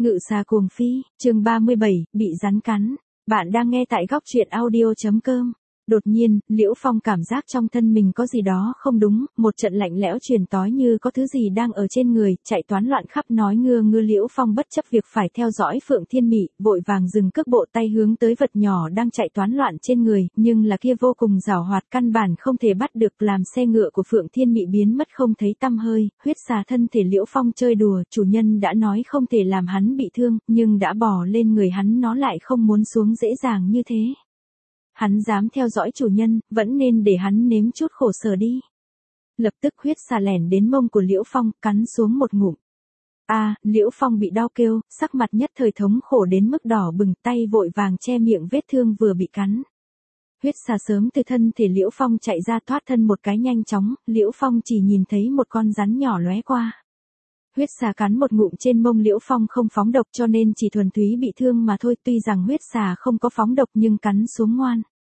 Ngự xà cuồng phi, chương 37, bị rắn cắn. Bạn đang nghe tại góc truyện audio.com. Đột nhiên, Liễu Phong cảm giác trong thân mình có gì đó không đúng, một trận lạnh lẽo truyền tói như có thứ gì đang ở trên người, chạy toán loạn khắp nói ngưa ngưa. Liễu Phong bất chấp việc phải theo dõi Phượng Thiên Mị, vội vàng dừng cước bộ, tay hướng tới vật nhỏ đang chạy toán loạn trên người, nhưng là kia vô cùng giàu hoạt, căn bản không thể bắt được, làm xe ngựa của Phượng Thiên Mị biến mất không thấy tăm hơi. Huyết xà thân thể Liễu Phong chơi đùa, chủ nhân đã nói không thể làm hắn bị thương, nhưng đã bò lên người hắn nó lại không muốn xuống dễ dàng như thế. Hắn dám theo dõi chủ nhân, vẫn nên để hắn nếm chút khổ sở đi. Lập tức huyết xà lẻn đến mông của Liễu Phong, cắn xuống một ngụm. Liễu Phong bị đau kêu, sắc mặt nhất thời thống khổ đến mức đỏ bừng, tay vội vàng che miệng vết thương vừa bị cắn. Huyết xà sớm từ thân thể Liễu Phong chạy ra, thoát thân một cái nhanh chóng, Liễu Phong chỉ nhìn thấy một con rắn nhỏ lóe qua. Huyết xà cắn một ngụm trên mông Liễu Phong không phóng độc cho nên chỉ thuần túy bị thương mà thôi, tuy rằng huyết xà không có phóng độc nhưng cắn xuống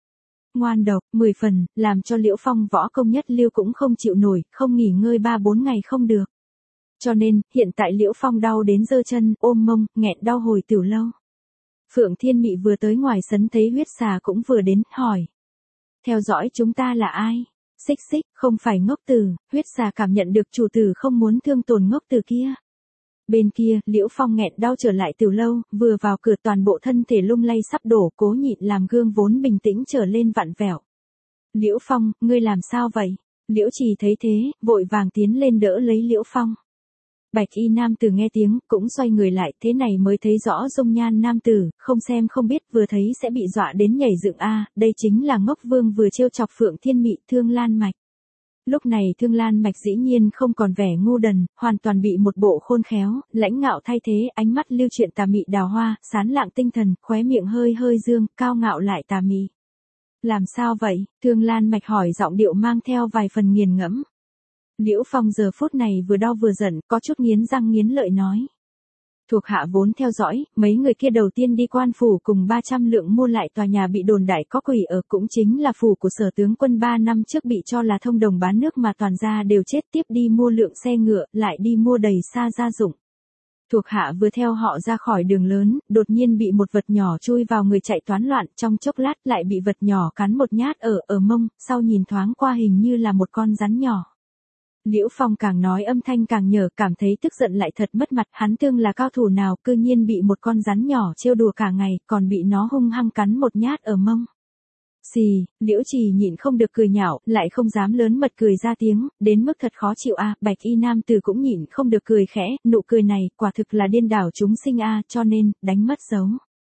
ngoan độc, 10 phần, làm cho Liễu Phong võ công nhất lưu cũng không chịu nổi, không nghỉ ngơi 3-4 ngày không được. Cho nên, hiện tại Liễu Phong đau đến giơ chân, ôm mông, nghẹn đau hồi tiểu lâu. Phượng Thiên Mị vừa tới ngoài sân thấy huyết xà cũng vừa đến, hỏi. Theo dõi chúng ta là ai? Xích xích, không phải ngốc tử. Huyết xà cảm nhận được chủ tử không muốn thương tổn ngốc tử kia. Bên kia, Liễu Phong nghẹn đau trở lại tiểu lâu, vừa vào cửa toàn bộ thân thể lung lay sắp đổ, cố nhịn làm gương vốn bình tĩnh trở lên vặn vẹo. Liễu Phong, ngươi làm sao vậy? Liễu Trì thấy thế, vội vàng tiến lên đỡ lấy Liễu Phong. Bạch y nam tử nghe tiếng, cũng xoay người lại, thế này mới thấy rõ dung nhan nam tử, không xem không biết, vừa thấy sẽ bị dọa đến nhảy dựng. Đây chính là Ngốc Vương vừa trêu chọc Phượng Thiên Mị, Thương Lan Mạch. Lúc này Thương Lan Mạch dĩ nhiên không còn vẻ ngu đần, hoàn toàn bị một bộ khôn khéo, lãnh ngạo thay thế, ánh mắt lưu chuyển tà mị đào hoa, sán lạng tinh thần, khóe miệng hơi hơi dương, cao ngạo lại tà mị. Làm sao vậy? Thương Lan Mạch hỏi, giọng điệu mang theo vài phần nghiền ngẫm. Liễu Phong giờ phút này vừa đau vừa giận, có chút nghiến răng nghiến lợi nói. Thuộc hạ vốn theo dõi, mấy người kia đầu tiên đi Quan phủ cùng 300 lượng mua lại tòa nhà bị đồn đại có quỷ ở, cũng chính là phủ của Sở tướng quân 3 năm trước bị cho là thông đồng bán nước mà toàn gia đều chết, tiếp đi mua lượng xe ngựa, lại đi mua đầy xa gia dụng. Thuộc hạ vừa theo họ ra khỏi đường lớn, đột nhiên bị một vật nhỏ chui vào người, chạy toán loạn, trong chốc lát lại bị vật nhỏ cắn một nhát ở mông, sau nhìn thoáng qua hình như là một con rắn nhỏ. Liễu Phong càng nói âm thanh càng nhở, cảm thấy tức giận lại thật mất mặt, hắn Thương là cao thủ nào, cư nhiên bị một con rắn nhỏ trêu đùa cả ngày, còn bị nó hung hăng cắn một nhát ở mông. Xì, Liễu Trì nhịn không được cười nhạo, lại không dám lớn mật cười ra tiếng, đến mức thật khó chịu. Bạch y nam tử cũng nhịn không được cười khẽ, nụ cười này, quả thực là điên đảo chúng sinh cho nên, đánh mất dấu.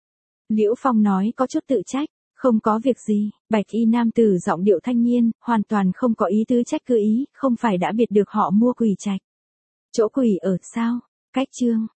Liễu Phong nói có chút tự trách. Không có việc gì, bạch y nam tử giọng điệu thanh nhiên, hoàn toàn không có ý tứ trách cứ ý, không phải đã biệt được họ mua quỷ trạch. Chỗ quỷ ở sao? Cách chương.